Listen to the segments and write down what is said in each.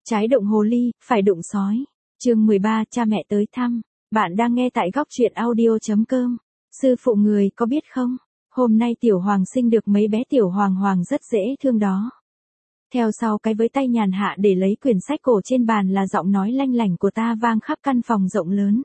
Trái đụng hồ ly, phải đụng sói. Chương 13, cha mẹ tới thăm. Bạn đang nghe tại góc truyện audio.com. Sư phụ người có biết không? Hôm nay tiểu hoàng sinh được mấy bé tiểu hoàng hoàng rất dễ thương đó. Theo sau cái với tay nhàn hạ để lấy quyển sách cổ trên bàn là giọng nói lanh lảnh của ta vang khắp căn phòng rộng lớn.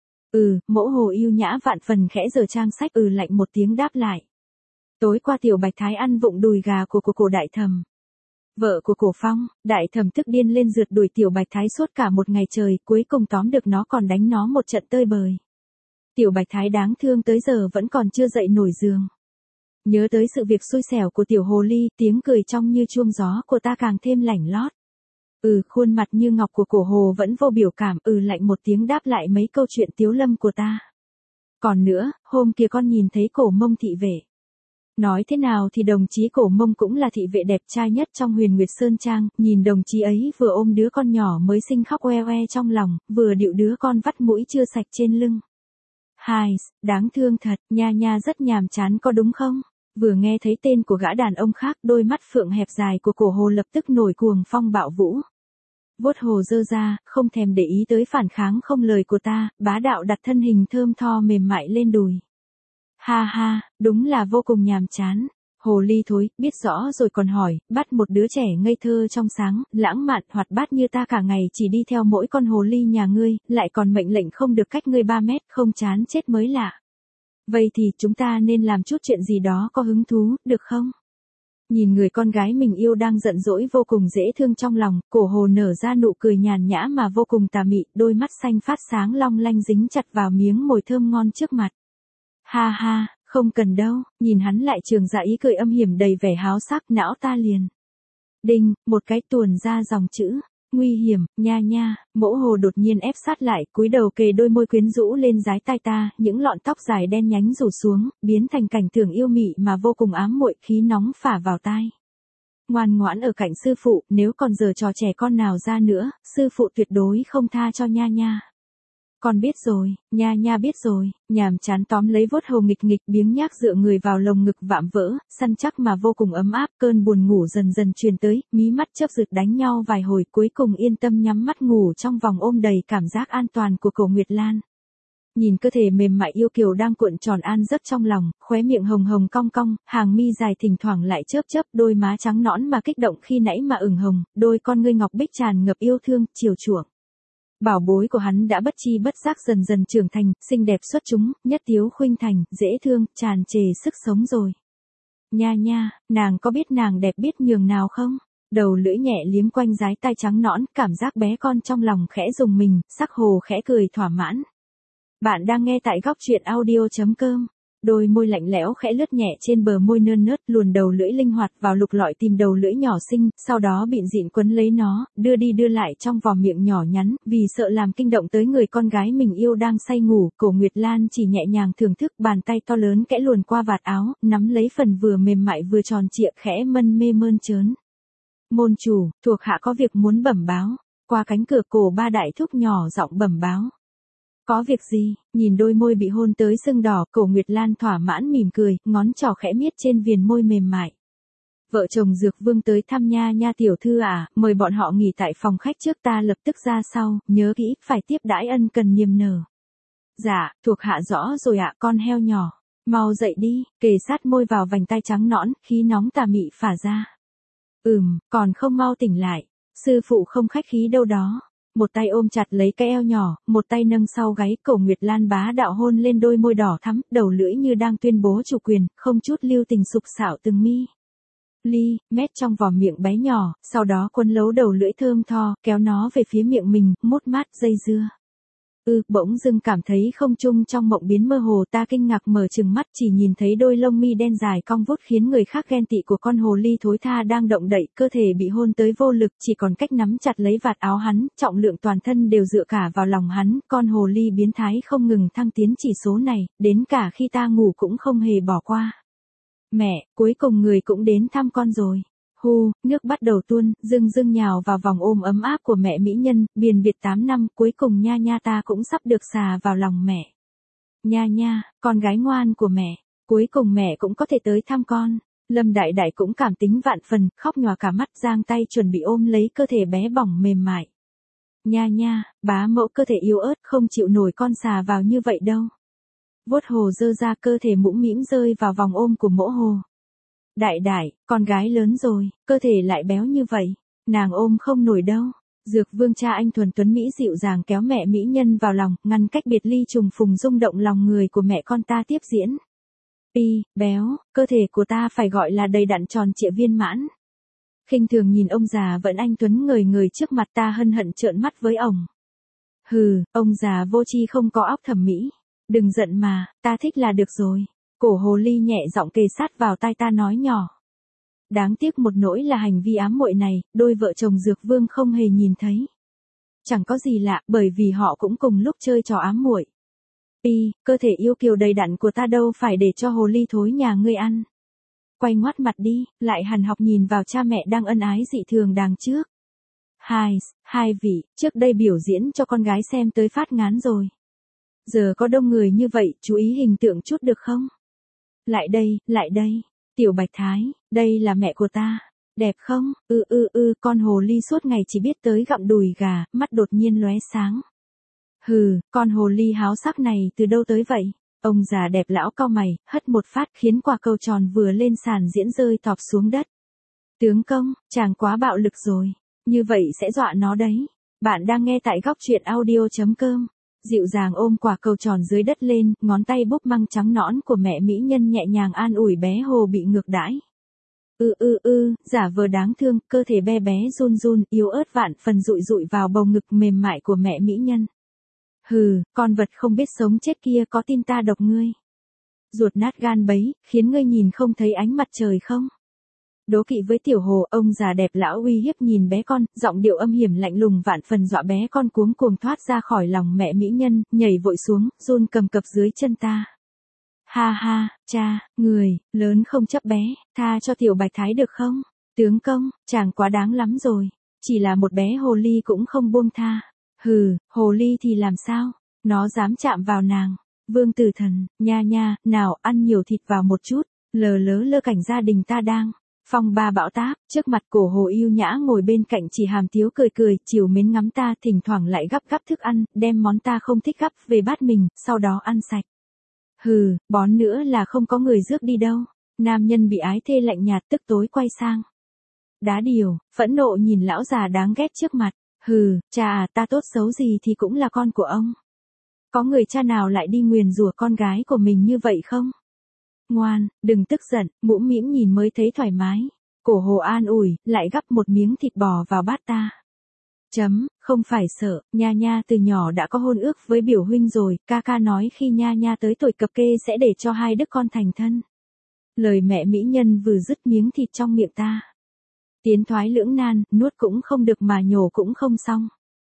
Mẫu hồ yêu nhã vạn phần khẽ giở trang sách lạnh một tiếng đáp lại. Tối qua tiểu bạch thái ăn vụng đùi gà của cổ đại thầm. Vợ của cổ phong, đại thẩm tức điên lên rượt đuổi tiểu bạch thái suốt cả một ngày trời, cuối cùng tóm được nó còn đánh nó một trận tơi bời. Tiểu bạch thái đáng thương tới giờ vẫn còn chưa dậy nổi giường. Nhớ tới sự việc xui xẻo của tiểu hồ ly, tiếng cười trong như chuông gió của ta càng thêm lảnh lót. Khuôn mặt như ngọc của cổ hồ vẫn vô biểu cảm, lạnh một tiếng đáp lại mấy câu chuyện tiếu lâm của ta. Còn nữa, hôm kia con nhìn thấy cổ mông thị vệ. Nói thế nào thì đồng chí cổ mông cũng là thị vệ đẹp trai nhất trong Huyền Nguyệt Sơn Trang, nhìn đồng chí ấy vừa ôm đứa con nhỏ mới sinh khóc oe oe trong lòng, vừa điệu đứa con vắt mũi chưa sạch trên lưng. Hai, đáng thương thật, nha nha rất nhàm chán có đúng không? Vừa nghe thấy tên của gã đàn ông khác, đôi mắt phượng hẹp dài của cổ hồ lập tức nổi cuồng phong bạo vũ. Vuốt hồ dơ ra, không thèm để ý tới phản kháng không lời của ta, bá đạo đặt thân hình thơm tho mềm mại lên đùi. Ha ha, đúng là vô cùng nhàm chán. Hồ ly thối, biết rõ rồi còn hỏi, bắt một đứa trẻ ngây thơ trong sáng, lãng mạn, hoạt bát như ta cả ngày chỉ đi theo mỗi con hồ ly nhà ngươi, lại còn mệnh lệnh không được cách ngươi 3 mét, không chán chết mới lạ. Vậy thì chúng ta nên làm chút chuyện gì đó có hứng thú, được không? Nhìn người con gái mình yêu đang giận dỗi vô cùng dễ thương trong lòng, cổ hồ nở ra nụ cười nhàn nhã mà vô cùng tà mị, đôi mắt xanh phát sáng long lanh dính chặt vào miếng mồi thơm ngon trước mặt. Ha ha, không cần đâu, nhìn hắn lại trường dạ ý cười âm hiểm đầy vẻ háo sắc, não ta liền. Đinh, một cái tuồn ra dòng chữ, nguy hiểm, nha nha, mẫu hồ đột nhiên ép sát lại, cúi đầu kề đôi môi quyến rũ lên dái tai ta, những lọn tóc dài đen nhánh rủ xuống, biến thành cảnh tượng yêu mị mà vô cùng ám muội, khí nóng phả vào tai. Ngoan ngoãn ở cạnh sư phụ, nếu còn giờ trò trẻ con nào ra nữa, sư phụ tuyệt đối không tha cho nha nha. Con biết rồi, nha nha biết rồi, nhàm chán tóm lấy vuốt hầu nghịch nghịch biếng nhác dựa người vào lồng ngực vạm vỡ, săn chắc mà vô cùng ấm áp, cơn buồn ngủ dần dần truyền tới, mí mắt chớp giật đánh nhau vài hồi cuối cùng yên tâm nhắm mắt ngủ trong vòng ôm đầy cảm giác an toàn của cổ Nguyệt Lan. Nhìn cơ thể mềm mại yêu kiều đang cuộn tròn an giấc trong lòng, khóe miệng hồng hồng cong cong, hàng mi dài thỉnh thoảng lại chớp chớp, đôi má trắng nõn mà kích động khi nãy mà ửng hồng, đôi con ngươi ngọc bích tràn ngập yêu thương, chiều chuộng. Bảo bối của hắn đã bất chi bất giác dần dần trưởng thành, xinh đẹp xuất chúng, nhất tiếu khuynh thành, dễ thương, tràn trề sức sống rồi. Nha nha, nàng có biết nàng đẹp biết nhường nào không? Đầu lưỡi nhẹ liếm quanh dái tai trắng nõn, cảm giác bé con trong lòng khẽ rùng mình, sắc hồ khẽ cười thỏa mãn. Bạn đang nghe tại góc truyện audio.com. Đôi môi lạnh lẽo khẽ lướt nhẹ trên bờ môi nơn nớt, luồn đầu lưỡi linh hoạt vào lục lọi tìm đầu lưỡi nhỏ xinh, sau đó bịn dịn quấn lấy nó, đưa đi đưa lại trong vòng miệng nhỏ nhắn, vì sợ làm kinh động tới người con gái mình yêu đang say ngủ, cổ Nguyệt Lan chỉ nhẹ nhàng thưởng thức, bàn tay to lớn kẽ luồn qua vạt áo, nắm lấy phần vừa mềm mại vừa tròn trịa khẽ mân mê mơn trớn. Môn chủ, thuộc hạ có việc muốn bẩm báo. Qua cánh cửa cổ ba đại thúc nhỏ giọng bẩm báo. Có việc gì? Nhìn đôi môi bị hôn tới sưng đỏ, cổ Nguyệt Lan thỏa mãn mỉm cười, ngón trỏ khẽ miết trên viền môi mềm mại. Vợ chồng Dược Vương tới thăm nha nha tiểu thư à, mời bọn họ nghỉ tại phòng khách trước, ta lập tức ra sau, nhớ kỹ, phải tiếp đãi ân cần niềm nở. Dạ, thuộc hạ rõ rồi ạ, con heo nhỏ. Mau dậy đi, kề sát môi vào vành tay trắng nõn, khí nóng tà mị phả ra. Còn không mau tỉnh lại. Sư phụ không khách khí đâu đó. Một tay ôm chặt lấy cái eo nhỏ, một tay nâng sau gáy, cổ Nguyệt Lan bá đạo hôn lên đôi môi đỏ thắm, đầu lưỡi như đang tuyên bố chủ quyền, không chút lưu tình sục sạo từng mi. Mét trong vòm miệng bé nhỏ, sau đó quấn lấu đầu lưỡi thơm tho, kéo nó về phía miệng mình, mút mát dây dưa. Bỗng dưng cảm thấy không trung trong mộng biến mơ hồ, ta kinh ngạc mở trừng mắt chỉ nhìn thấy đôi lông mi đen dài cong vút khiến người khác ghen tị của con hồ ly thối tha đang động đậy, cơ thể bị hôn tới vô lực, chỉ còn cách nắm chặt lấy vạt áo hắn, trọng lượng toàn thân đều dựa cả vào lòng hắn, con hồ ly biến thái không ngừng thăng tiến chỉ số này, đến cả khi ta ngủ cũng không hề bỏ qua. Mẹ, cuối cùng người cũng đến thăm con rồi. Nước bắt đầu tuôn, dưng nhào vào vòng ôm ấm áp của mẹ mỹ nhân, biền biệt 8 năm, cuối cùng nha nha ta cũng sắp được xà vào lòng mẹ. Nha nha, con gái ngoan của mẹ, cuối cùng mẹ cũng có thể tới thăm con. Lâm Đại Đại cũng cảm tính vạn phần, khóc nhòa cả mắt, giang tay chuẩn bị ôm lấy cơ thể bé bỏng mềm mại. Nha nha, bá mẫu cơ thể yếu ớt không chịu nổi con xà vào như vậy đâu. Vuốt hồ dơ ra, cơ thể mũm mĩm rơi vào vòng ôm của mỗ hồ. Đại Đại, con gái lớn rồi, cơ thể lại béo như vậy, nàng ôm không nổi đâu. Dược Vương cha anh thuần tuấn Mỹ dịu dàng kéo mẹ mỹ nhân vào lòng, ngăn cách biệt ly trùng phùng rung động lòng người của mẹ con ta tiếp diễn. Béo, cơ thể của ta phải gọi là đầy đặn tròn trịa viên mãn. Khinh thường nhìn ông già vẫn anh tuấn ngời ngời trước mặt ta, hân hận trợn mắt với ông. Hừ, ông già vô tri không có óc thẩm mỹ. Đừng giận mà, ta thích là được rồi. Cổ hồ ly nhẹ giọng kề sát vào tai ta nói nhỏ. Đáng tiếc một nỗi là hành vi ám muội này, đôi vợ chồng Dược Vương không hề nhìn thấy. Chẳng có gì lạ, bởi vì họ cũng cùng lúc chơi trò ám muội. Cơ thể yêu kiều đầy đặn của ta đâu phải để cho hồ ly thối nhà ngươi ăn. Quay ngoắt mặt đi, lại hằn học nhìn vào cha mẹ đang ân ái dị thường đằng trước. Hai vị, trước đây biểu diễn cho con gái xem tới phát ngán rồi. Giờ có đông người như vậy, chú ý hình tượng chút được không? Lại đây, Tiểu Bạch Thái, đây là mẹ của ta. Đẹp không? Con hồ ly suốt ngày chỉ biết tới gặm đùi gà, mắt đột nhiên lóe sáng. Hừ, con hồ ly háo sắc này từ đâu tới vậy? Ông già đẹp lão cau mày, hất một phát khiến quả cầu tròn vừa lên sàn diễn rơi tọp xuống đất. Tướng công, chàng quá bạo lực rồi. Như vậy sẽ dọa nó đấy. Bạn đang nghe tại góc truyện audio.com. Dịu dàng ôm quả cầu tròn dưới đất lên, ngón tay búp măng trắng nõn của mẹ mỹ nhân nhẹ nhàng an ủi bé hồ bị ngược đãi. Giả vờ đáng thương, cơ thể bé bé run run, yếu ớt vạn phần dụi dụi vào bầu ngực mềm mại của mẹ mỹ nhân. Hừ, con vật không biết sống chết kia, có tin ta độc ngươi? Ruột nát gan bấy, khiến ngươi nhìn không thấy ánh mặt trời không? Đố kỵ với tiểu hồ, ông già đẹp lão uy hiếp nhìn bé con, giọng điệu âm hiểm lạnh lùng vạn phần dọa bé con cuống cuồng thoát ra khỏi lòng mẹ mỹ nhân, nhảy vội xuống, run cầm cập dưới chân ta. Ha, cha, người, lớn không chấp bé, tha cho Tiểu Bạch Thái được không? Tướng công, chàng quá đáng lắm rồi, chỉ là một bé hồ ly cũng không buông tha. Hừ, hồ ly thì làm sao? Nó dám chạm vào nàng. Vương Tử Thần, nha, nào ăn nhiều thịt vào một chút, lơ cảnh gia đình ta đang phong ba bão táp, trước mặt cổ hồ yêu nhã ngồi bên cạnh chỉ hàm tiếu cười, chiều mến ngắm ta, thỉnh thoảng lại gắp thức ăn, đem món ta không thích gắp về bát mình, sau đó ăn sạch. Hừ, bón nữa là không có người rước đi đâu. Nam nhân bị ái thê lạnh nhạt tức tối quay sang. Đá điều, phẫn nộ nhìn lão già đáng ghét trước mặt. Hừ, cha à, ta tốt xấu gì thì cũng là con của ông. Có người cha nào lại đi nguyền rủa con gái của mình như vậy không? Ngoan, đừng tức giận, mũm mĩm nhìn mới thấy thoải mái. Cổ hồ an ủi, lại gắp một miếng thịt bò vào bát ta. Không phải sợ, nha từ nhỏ đã có hôn ước với biểu huynh rồi, ca nói khi nha tới tuổi cập kê sẽ để cho hai đứa con thành thân. Lời mẹ mỹ nhân vừa dứt miếng thịt trong miệng ta. Tiến thoái lưỡng nan, nuốt cũng không được mà nhổ cũng không xong.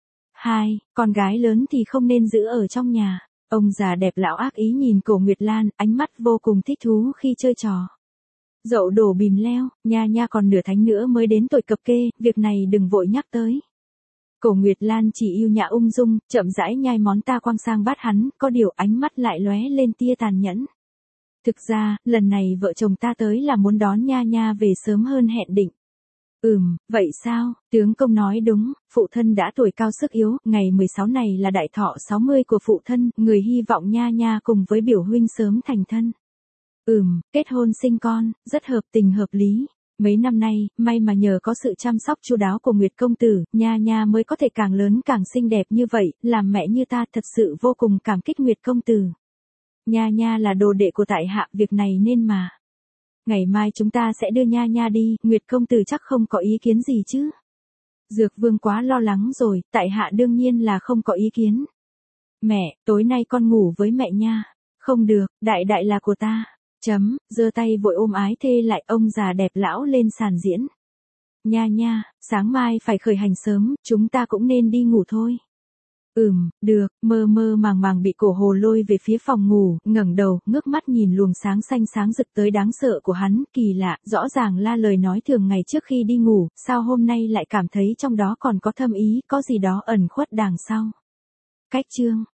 Con gái lớn thì không nên giữ ở trong nhà. Ông già đẹp lão ác ý nhìn Cổ Nguyệt Lan, ánh mắt vô cùng thích thú khi chơi trò. Dậu đổ bìm leo, nha còn nửa thánh nữa mới đến tuổi cập kê, việc này đừng vội nhắc tới. Cổ Nguyệt Lan chỉ yêu nhã ung dung, chậm rãi nhai món ta quăng sang bát hắn, có điều ánh mắt lại lóe lên tia tàn nhẫn. Thực ra, lần này vợ chồng ta tới là muốn đón nha về sớm hơn hẹn định. Vậy sao, tướng công nói đúng, phụ thân đã tuổi cao sức yếu, ngày 16 này là đại thọ 60 của phụ thân, người hy vọng nha cùng với biểu huynh sớm thành thân. Kết hôn sinh con, rất hợp tình hợp lý. Mấy năm nay, may mà nhờ có sự chăm sóc chu đáo của Nguyệt công tử, nha mới có thể càng lớn càng xinh đẹp như vậy, làm mẹ như ta thật sự vô cùng cảm kích Nguyệt công tử. Nha là đồ đệ của tại hạ, việc này nên mà. Ngày mai chúng ta sẽ đưa nha đi, Nguyệt công tử chắc không có ý kiến gì chứ? Dược Vương quá lo lắng rồi, tại hạ đương nhiên là không có ý kiến. Mẹ, tối nay con ngủ với mẹ nha. Không được, đại là của ta. Giơ tay vội ôm ái thê lại, ông già đẹp lão lên sàn diễn. Nha, sáng mai phải khởi hành sớm, chúng ta cũng nên đi ngủ thôi. Được, mơ màng bị cổ hồ lôi về phía phòng ngủ, ngẩng đầu, ngước mắt nhìn luồng sáng xanh sáng rực tới đáng sợ của hắn, kỳ lạ, rõ ràng là lời nói thường ngày trước khi đi ngủ, sao hôm nay lại cảm thấy trong đó còn có thâm ý, có gì đó ẩn khuất đằng sau. Cách chương